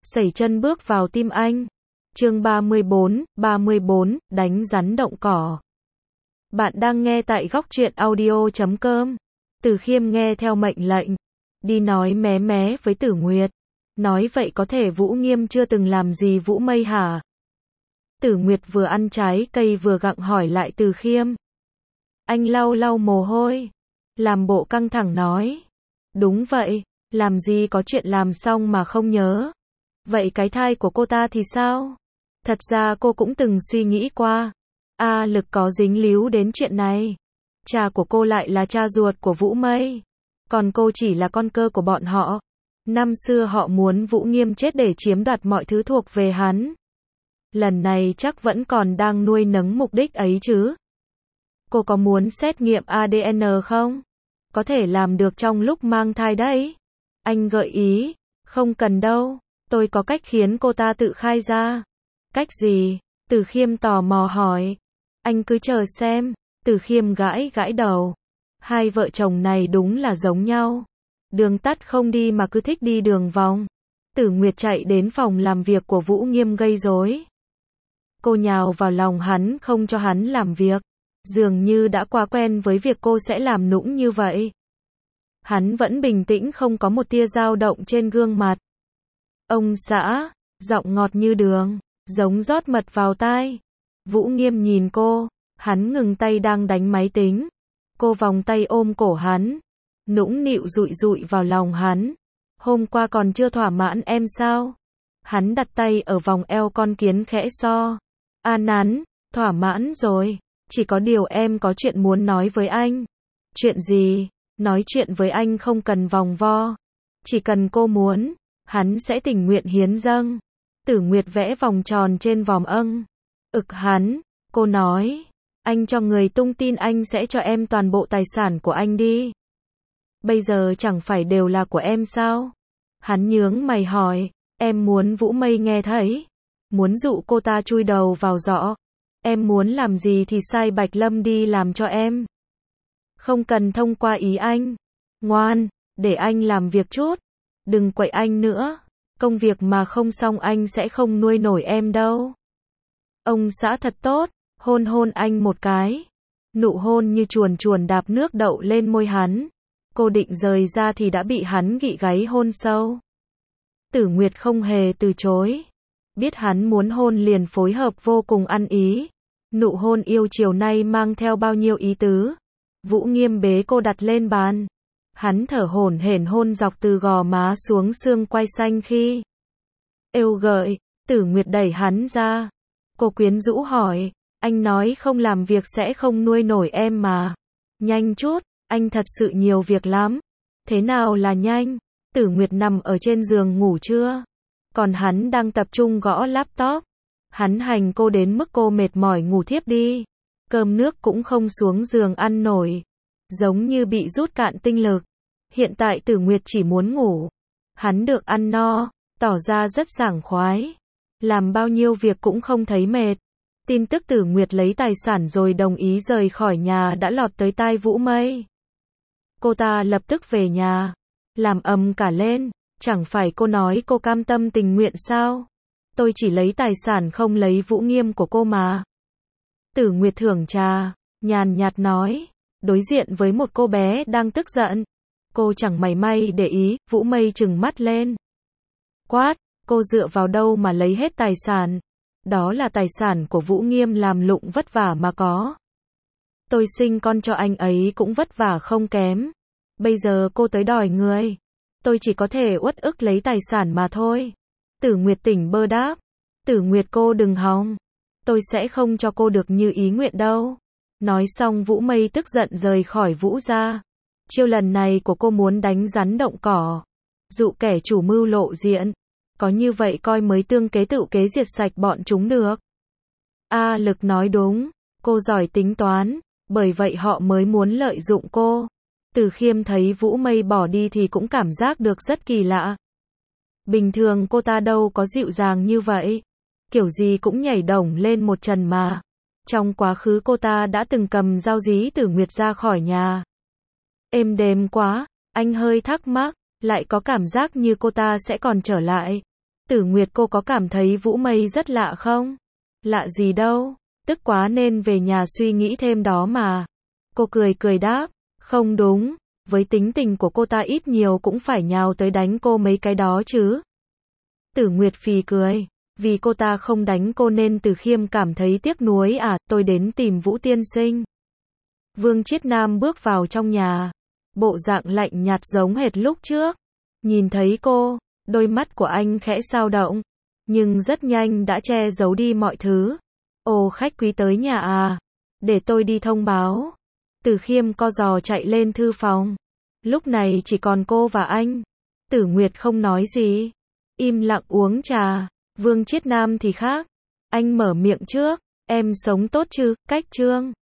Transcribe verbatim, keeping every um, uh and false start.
sẩy chân bước vào tim anh. Chương ba mươi bốn, ba mươi bốn, đánh rắn động cỏ. Bạn đang nghe tại góc truyện audio chấm com. Từ Khiêm nghe theo mệnh lệnh, đi nói mé mé với Tử Nguyệt. Nói vậy có thể Vũ Nghiêm chưa từng làm gì Vũ Mây hả? Tử Nguyệt vừa ăn trái cây vừa gặng hỏi lại Từ Khiêm. Anh lau lau mồ hôi, làm bộ căng thẳng nói. Đúng vậy, làm gì có chuyện làm xong mà không nhớ. Vậy cái thai của cô ta thì sao? Thật ra cô cũng từng suy nghĩ qua. A Lực có dính líu đến chuyện này. Cha của cô lại là cha ruột của Vũ Mây. Còn cô chỉ là con cơ của bọn họ. Năm xưa họ muốn Vũ Nghiêm chết để chiếm đoạt mọi thứ thuộc về hắn. Lần này chắc vẫn còn đang nuôi nấng mục đích ấy chứ. Cô có muốn xét nghiệm a đê en không? Có thể làm được trong lúc mang thai đấy. Anh gợi ý. Không cần đâu. Tôi có cách khiến cô ta tự khai ra. Cách gì? Từ Khiêm tò mò hỏi. Anh cứ chờ xem. Từ Khiêm gãi gãi đầu. Hai vợ chồng này đúng là giống nhau. Đường tắt không đi mà cứ thích đi đường vòng. Tử Nguyệt chạy đến phòng làm việc của Vũ Nghiêm gây rối. Cô nhào vào lòng hắn không cho hắn làm việc. Dường như đã quá quen với việc cô sẽ làm nũng như vậy. Hắn vẫn bình tĩnh không có một tia dao động trên gương mặt. Ông xã, giọng ngọt như đường, giống rót mật vào tai. Vũ Nghiêm nhìn cô, hắn ngừng tay đang đánh máy tính. Cô vòng tay ôm cổ hắn, nũng nịu dụi dụi vào lòng hắn. Hôm qua còn chưa thỏa mãn em sao? Hắn đặt tay ở vòng eo con kiến khẽ so. A nắn, thỏa mãn rồi. Chỉ có điều em có chuyện muốn nói với anh. Chuyện gì? Nói chuyện với anh không cần vòng vo. Chỉ cần cô muốn, hắn sẽ tình nguyện hiến dâng. Tử Nguyệt vẽ vòng tròn trên vòm âng. Ực hắn, cô nói. Anh cho người tung tin anh sẽ cho em toàn bộ tài sản của anh đi. Bây giờ chẳng phải đều là của em sao? Hắn nhướng mày hỏi. Em muốn Vũ Mây nghe thấy. Muốn dụ cô ta chui đầu vào giỏ. Em muốn làm gì thì sai Bạch Lâm đi làm cho em. Không cần thông qua ý anh. Ngoan, để anh làm việc chút. Đừng quậy anh nữa. Công việc mà không xong anh sẽ không nuôi nổi em đâu. Ông xã thật tốt. Hôn hôn anh một cái. Nụ hôn như chuồn chuồn đạp nước đậu lên môi hắn. Cô định rời ra thì đã bị hắn gị gáy hôn sâu. Tử Nguyệt không hề từ chối. Biết hắn muốn hôn liền phối hợp vô cùng ăn ý. Nụ hôn yêu chiều nay mang theo bao nhiêu ý tứ. Vũ Nghiêm bế cô đặt lên bàn. Hắn thở hổn hển hôn dọc từ gò má xuống xương quai xanh khi eo gợi. Tử Nguyệt đẩy hắn ra. Cô quyến rũ hỏi. Anh nói không làm việc sẽ không nuôi nổi em mà. Nhanh chút, anh thật sự nhiều việc lắm. Thế nào là nhanh? Tử Nguyệt nằm ở trên giường ngủ chưa? Còn hắn đang tập trung gõ laptop. Hắn hành cô đến mức cô mệt mỏi ngủ thiếp đi. Cơm nước cũng không xuống giường ăn nổi. Giống như bị rút cạn tinh lực. Hiện tại Tử Nguyệt chỉ muốn ngủ. Hắn được ăn no, tỏ ra rất sảng khoái. Làm bao nhiêu việc cũng không thấy mệt. Tin tức Tử Nguyệt lấy tài sản rồi đồng ý rời khỏi nhà đã lọt tới tai Vũ Mây. Cô ta lập tức về nhà. Làm ầm cả lên. Chẳng phải cô nói cô cam tâm tình nguyện sao? Tôi chỉ lấy tài sản không lấy Vũ Nghiêm của cô mà. Tử Nguyệt thưởng trà, nhàn nhạt nói. Đối diện với một cô bé đang tức giận. Cô chẳng mảy may để ý. Vũ Mây trừng mắt lên. Quát, cô dựa vào đâu mà lấy hết tài sản? Đó là tài sản của Vũ Nghiêm làm lụng vất vả mà có. Tôi sinh con cho anh ấy cũng vất vả không kém. Bây giờ cô tới đòi người. Tôi chỉ có thể uất ức lấy tài sản mà thôi. Tử Nguyệt tỉnh bơ đáp. Tử Nguyệt cô đừng hòng. Tôi sẽ không cho cô được như ý nguyện đâu. Nói xong Vũ Mây tức giận rời khỏi Vũ gia. Chiêu lần này của cô muốn đánh rắn động cỏ. Dụ kẻ chủ mưu lộ diện. Có như vậy coi mới tương kế tự kế diệt sạch bọn chúng được. A Lực nói đúng. Cô giỏi tính toán. Bởi vậy họ mới muốn lợi dụng cô. Từ Khiêm thấy Vũ Mây bỏ đi thì cũng cảm giác được rất kỳ lạ. Bình thường cô ta đâu có dịu dàng như vậy. Kiểu gì cũng nhảy đổng lên một trần mà. Trong quá khứ cô ta đã từng cầm dao dí Tử Nguyệt ra khỏi nhà. Êm đềm quá, anh hơi thắc mắc, lại có cảm giác như cô ta sẽ còn trở lại. Tử Nguyệt, cô có cảm thấy Vũ Mây rất lạ không? Lạ gì đâu, tức quá nên về nhà suy nghĩ thêm đó mà. Cô cười cười đáp, không đúng, với tính tình của cô ta ít nhiều cũng phải nhào tới đánh cô mấy cái đó chứ. Tử Nguyệt phì cười, vì cô ta không đánh cô nên Từ Khiêm cảm thấy tiếc nuối à, tôi đến tìm Vũ tiên sinh. Vương Chiết Nam bước vào trong nhà, bộ dạng lạnh nhạt giống hệt lúc trước. Nhìn thấy cô, đôi mắt của anh khẽ dao động, nhưng rất nhanh đã che giấu đi mọi thứ. Ồ, khách quý tới nhà à? Để tôi đi thông báo. Từ Khiêm co giò chạy lên thư phòng. Lúc này chỉ còn cô và anh. Tử Nguyệt không nói gì, im lặng uống trà. Vương Chiết Nam thì khác. Anh mở miệng trước, em sống tốt chứ, Cách Trương.